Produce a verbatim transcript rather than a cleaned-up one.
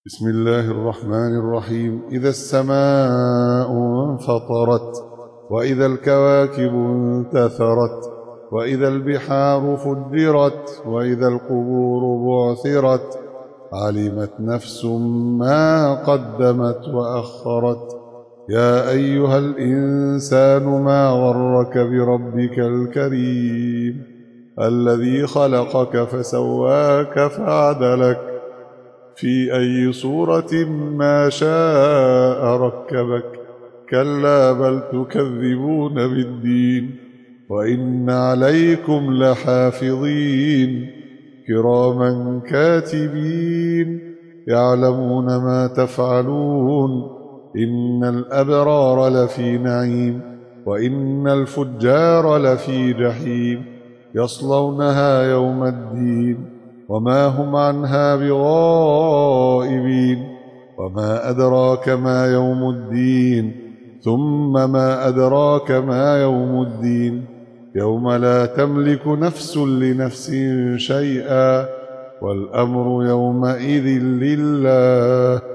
بسم الله الرحمن الرحيم. إذا السماء انفطرت وإذا الكواكب انتثرت وإذا البحار فجرت وإذا القبور بعثرت علمت نفس ما قدمت وأخرت. يا أيها الإنسان ما غرك بربك الكريم الذي خلقك فسواك فعدلك في أي صورة ما شاء ركبك. كلا بل تكذبون بالدين وإن عليكم لحافظين كراما كاتبين يعلمون ما تفعلون. إن الأبرار لفي نعيم وإن الفجار لفي جحيم يصلونها يوم الدين وما هم عنها بغائبين. وما أدراك ما يوم الدين ثم ما أدراك ما يوم الدين يوم لا تملك نفس لنفس شيئا والأمر يومئذ لله.